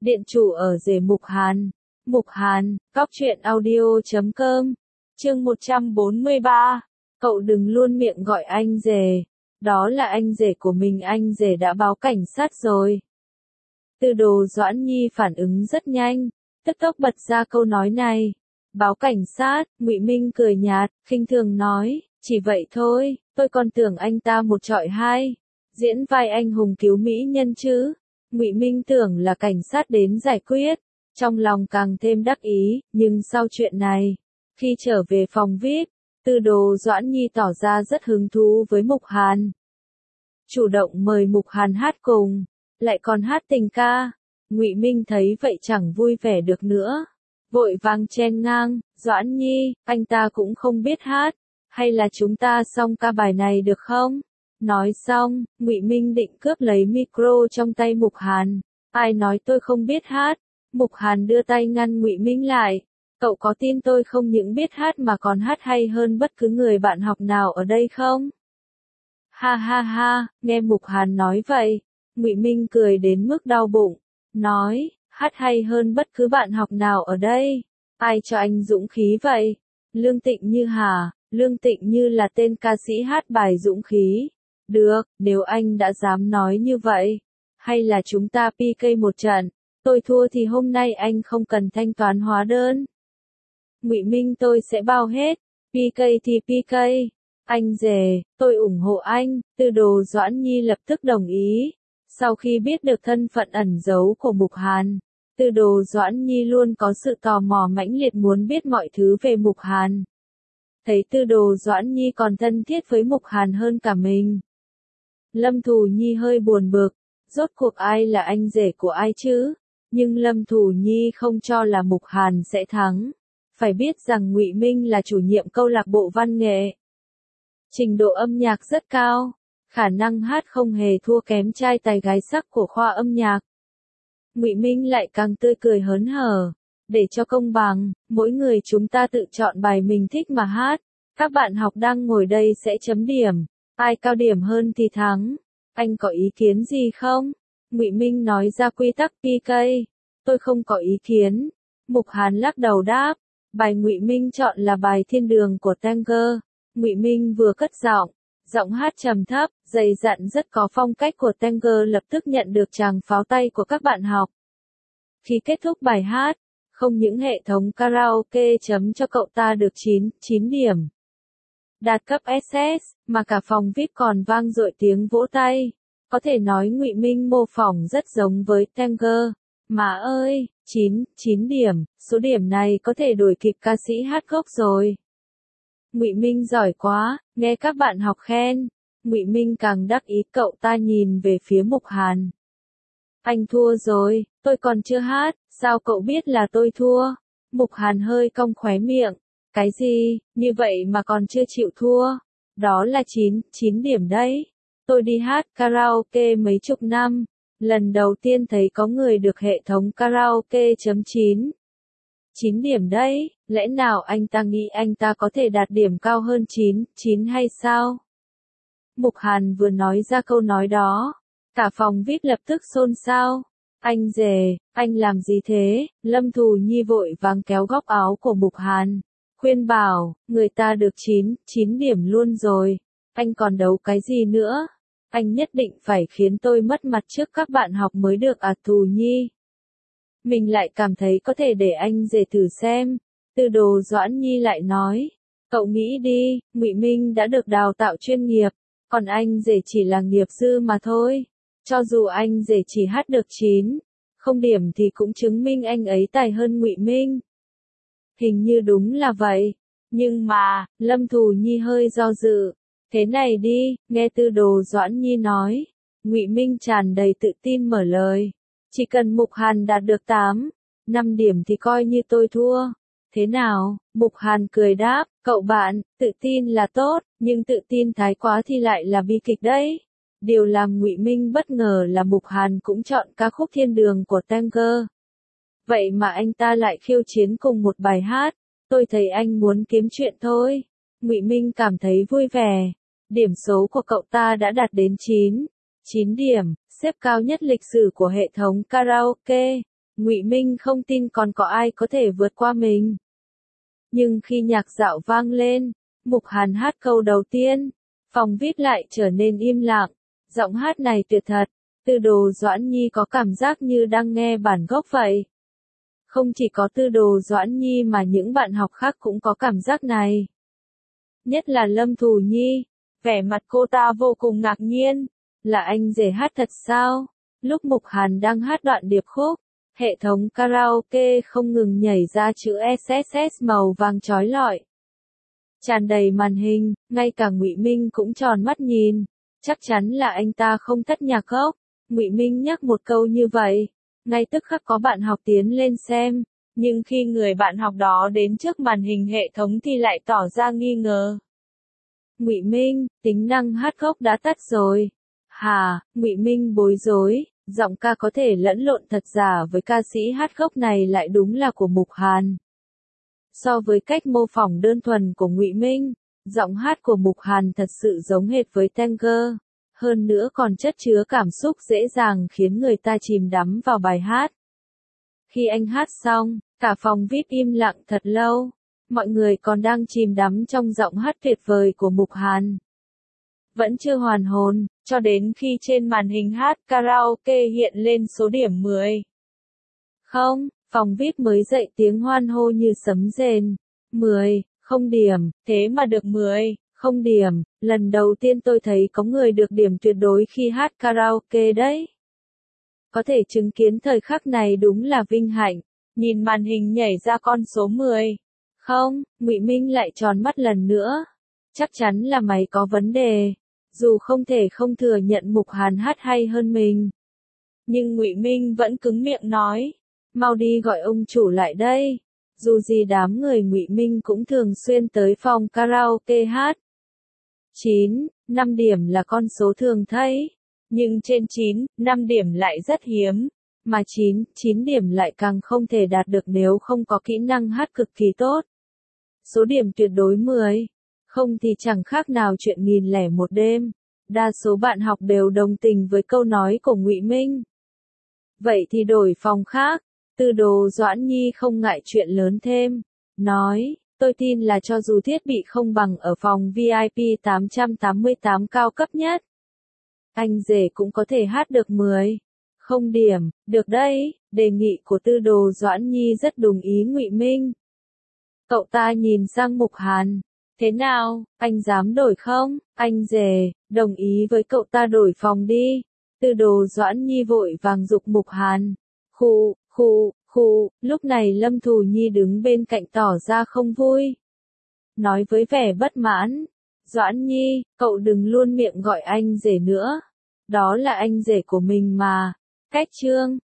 Điện chủ ở rể Mục Hàn. Mục Hàn, Cóc truyện audio.com. Chương 143. Cậu đừng luôn miệng gọi anh rể. Đó là anh rể của mình, anh rể đã báo cảnh sát rồi. Tư Đồ Doãn Nhi phản ứng rất nhanh, tức tốc bật ra câu nói này. Báo cảnh sát? Ngụy Minh cười nhạt, khinh thường nói, chỉ vậy thôi, tôi còn tưởng anh ta một trọi hai, diễn vai anh hùng cứu mỹ nhân chứ. Ngụy Minh tưởng là cảnh sát đến giải quyết, trong lòng càng thêm đắc ý, nhưng sau chuyện này, khi trở về phòng VIP, Tư Đồ Doãn Nhi tỏ ra rất hứng thú với Mục Hàn. Chủ động mời Mục Hàn hát cùng, lại còn hát tình ca. Ngụy Minh thấy vậy chẳng vui vẻ được nữa, vội vàng chen ngang, Doãn Nhi, anh ta cũng không biết hát, hay là chúng ta song ca bài này được không? Nói xong, Ngụy Minh định cướp lấy micro trong tay Mục Hàn. Ai nói tôi không biết hát? Mục Hàn đưa tay ngăn Ngụy Minh lại. Cậu có tin tôi không những biết hát mà còn hát hay hơn bất cứ người bạn học nào ở đây không? Ha ha ha, nghe Mục Hàn nói vậy, Ngụy Minh cười đến mức đau bụng, nói, hát hay hơn bất cứ bạn học nào ở đây. Ai cho anh dũng khí vậy? Lương Tịnh Như hả? Lương Tịnh Như là tên ca sĩ hát bài dũng khí. Được, nếu anh đã dám nói như vậy, hay là chúng ta PK một trận, tôi thua thì hôm nay anh không cần thanh toán hóa đơn. Ngụy Minh tôi sẽ bao hết, PK thì PK, anh rể, tôi ủng hộ anh. Tư Đồ Doãn Nhi lập tức đồng ý. Sau khi biết được thân phận ẩn giấu của Mục Hàn, Tư Đồ Doãn Nhi luôn có sự tò mò mãnh liệt muốn biết mọi thứ về Mục Hàn. Thấy Tư Đồ Doãn Nhi còn thân thiết với Mục Hàn hơn cả mình, Lâm Thù Nhi hơi buồn bực, rốt cuộc ai là anh rể của ai chứ? Nhưng Lâm Thù Nhi không cho là Mục Hàn sẽ thắng. Phải biết rằng Ngụy Minh là chủ nhiệm câu lạc bộ văn nghệ, trình độ âm nhạc rất cao, khả năng hát không hề thua kém trai tài gái sắc của khoa âm nhạc. Ngụy Minh lại càng tươi cười hớn hở, để cho công bằng, mỗi người chúng ta tự chọn bài mình thích mà hát. Các bạn học đang ngồi đây sẽ chấm điểm, ai cao điểm hơn thì thắng. Anh có ý kiến gì không? Ngụy Minh nói ra quy tắc PK. Tôi không có ý kiến. Mục Hàn lắc đầu đáp, bài Ngụy Minh chọn là bài Thiên Đường của Tanger. Ngụy Minh vừa cất giọng, giọng hát trầm thấp, dày dặn rất có phong cách của Tanger lập tức nhận được tràng pháo tay của các bạn học. Khi kết thúc bài hát, không những hệ thống karaoke chấm cho cậu ta được 9 điểm, đạt cấp SS, mà cả phòng VIP còn vang dội tiếng vỗ tay. Có thể nói Ngụy Minh mô phỏng rất giống với Tanger. Mà ơi, 9 điểm, số điểm này có thể đuổi kịp ca sĩ hát gốc rồi. Ngụy Minh giỏi quá, nghe các bạn học khen. Ngụy Minh càng đắc ý, cậu ta nhìn về phía Mục Hàn. Anh thua rồi, tôi còn chưa hát, sao cậu biết là tôi thua? Mục Hàn hơi cong khóe miệng. Cái gì, như vậy mà còn chưa chịu thua? Đó là 9 điểm đấy. Tôi đi hát karaoke mấy chục năm, lần đầu tiên thấy có người được hệ thống karaoke chấm 9 điểm đấy, lẽ nào anh ta nghĩ anh ta có thể đạt điểm cao hơn 9 hay sao? Mục Hàn vừa nói ra câu nói đó, cả phòng VIP lập tức xôn xao. Anh rể, anh làm gì thế? Lâm Thù Nhi vội vàng kéo góc áo của Mục Hàn, khuyên bảo, người ta được 9 điểm luôn rồi, anh còn đấu cái gì nữa? Anh nhất định phải khiến tôi mất mặt trước các bạn học mới được à? Thù Nhi, mình lại cảm thấy có thể để anh rể thử xem. Tư Đồ Doãn Nhi lại nói, cậu nghĩ đi, Ngụy Minh đã được đào tạo chuyên nghiệp, còn anh rể chỉ là nghiệp dư mà thôi. Cho dù anh rể chỉ hát được 9 điểm thì cũng chứng minh anh ấy tài hơn Ngụy Minh. Hình như đúng là vậy. Nhưng mà, Lâm Thù Nhi hơi do dự. Thế này đi, nghe Tư Đồ Doãn Nhi nói. Ngụy Minh tràn đầy tự tin mở lời. Chỉ cần Mục Hàn đạt được 5 điểm thì coi như tôi thua. Thế nào? Mục Hàn cười đáp, cậu bạn, tự tin là tốt, nhưng tự tin thái quá thì lại là bi kịch đấy. Điều làm Ngụy Minh bất ngờ là Mục Hàn cũng chọn ca khúc Thiên Đường của Tanger. Vậy mà anh ta lại khiêu chiến cùng một bài hát. Tôi thấy anh muốn kiếm chuyện thôi. Ngụy Minh cảm thấy vui vẻ. Điểm số của cậu ta đã đạt đến 9 điểm, xếp cao nhất lịch sử của hệ thống karaoke. Ngụy Minh không tin còn có ai có thể vượt qua mình. Nhưng khi nhạc dạo vang lên, Mục Hàn hát câu đầu tiên, phòng VIP lại trở nên im lặng. Giọng hát này tuyệt thật, Tư Đồ Doãn Nhi có cảm giác như đang nghe bản gốc vậy. Không chỉ có Tư Đồ Doãn Nhi mà những bạn học khác cũng có cảm giác này. Nhất là Lâm Thù Nhi, vẻ mặt cô ta vô cùng ngạc nhiên. Là anh rể hát thật sao? Lúc Mục Hàn đang hát đoạn điệp khúc, hệ thống karaoke không ngừng nhảy ra chữ SSS màu vàng chói lọi. Tràn đầy màn hình, ngay cả Ngụy Minh cũng tròn mắt nhìn. Chắc chắn là anh ta không thất nhạc gốc. Ngụy Minh nhắc một câu như vậy, ngay tức khắc có bạn học tiến lên xem, nhưng khi người bạn học đó đến trước màn hình hệ thống thì lại tỏ ra nghi ngờ. Ngụy Minh, tính năng hát gốc đã tắt rồi. Hả? Ngụy Minh bối rối, giọng ca có thể lẫn lộn thật giả với ca sĩ hát gốc này lại đúng là của Mục Hàn. So với cách mô phỏng đơn thuần của Ngụy Minh, giọng hát của Mục Hàn thật sự giống hệt với Tanger, hơn nữa còn chất chứa cảm xúc dễ dàng khiến người ta chìm đắm vào bài hát. Khi anh hát xong, cả phòng VIP im lặng thật lâu, mọi người còn đang chìm đắm trong giọng hát tuyệt vời của Mục Hàn. Vẫn chưa hoàn hồn, cho đến khi trên màn hình hát karaoke hiện lên số điểm 10. Không, phòng VIP mới dậy tiếng hoan hô như sấm rền. 10, không điểm, thế mà được 10, không điểm, lần đầu tiên tôi thấy có người được điểm tuyệt đối khi hát karaoke đấy. Có thể chứng kiến thời khắc này đúng là vinh hạnh, nhìn màn hình nhảy ra con số 10. Không, Ngụy Minh lại tròn mắt lần nữa. Chắc chắn là mày có vấn đề. Dù không thể không thừa nhận Mục Hàn hát hay hơn mình. Nhưng Ngụy Minh vẫn cứng miệng nói. Mau đi gọi ông chủ lại đây. Dù gì đám người Ngụy Minh cũng thường xuyên tới phòng karaoke hát. 9, 5 điểm là con số thường thấy. Nhưng trên 9, 5 điểm lại rất hiếm. Mà 9 điểm lại càng không thể đạt được nếu không có kỹ năng hát cực kỳ tốt. Số điểm tuyệt đối 10. Không thì chẳng khác nào chuyện 1001 đêm. Đa số bạn học đều đồng tình với câu nói của Ngụy Minh. Vậy thì đổi phòng khác. Tư Đồ Doãn Nhi không ngại chuyện lớn thêm. Nói, tôi tin là cho dù thiết bị không bằng ở phòng VIP 888 cao cấp nhất, anh rể cũng có thể hát được 10. Không điểm, được đấy, đề nghị của Tư Đồ Doãn Nhi rất đồng ý Ngụy Minh. Cậu ta nhìn sang Mục Hàn. Thế nào, anh dám đổi không? Anh rể, đồng ý với cậu ta đổi phòng đi. Tư Đồ Doãn Nhi vội vàng giục Mục Hàn. Khu, lúc này Lâm Thù Nhi đứng bên cạnh tỏ ra không vui. Nói với vẻ bất mãn. Doãn Nhi, cậu đừng luôn miệng gọi anh rể nữa. Đó là anh rể của mình mà. Cách chương.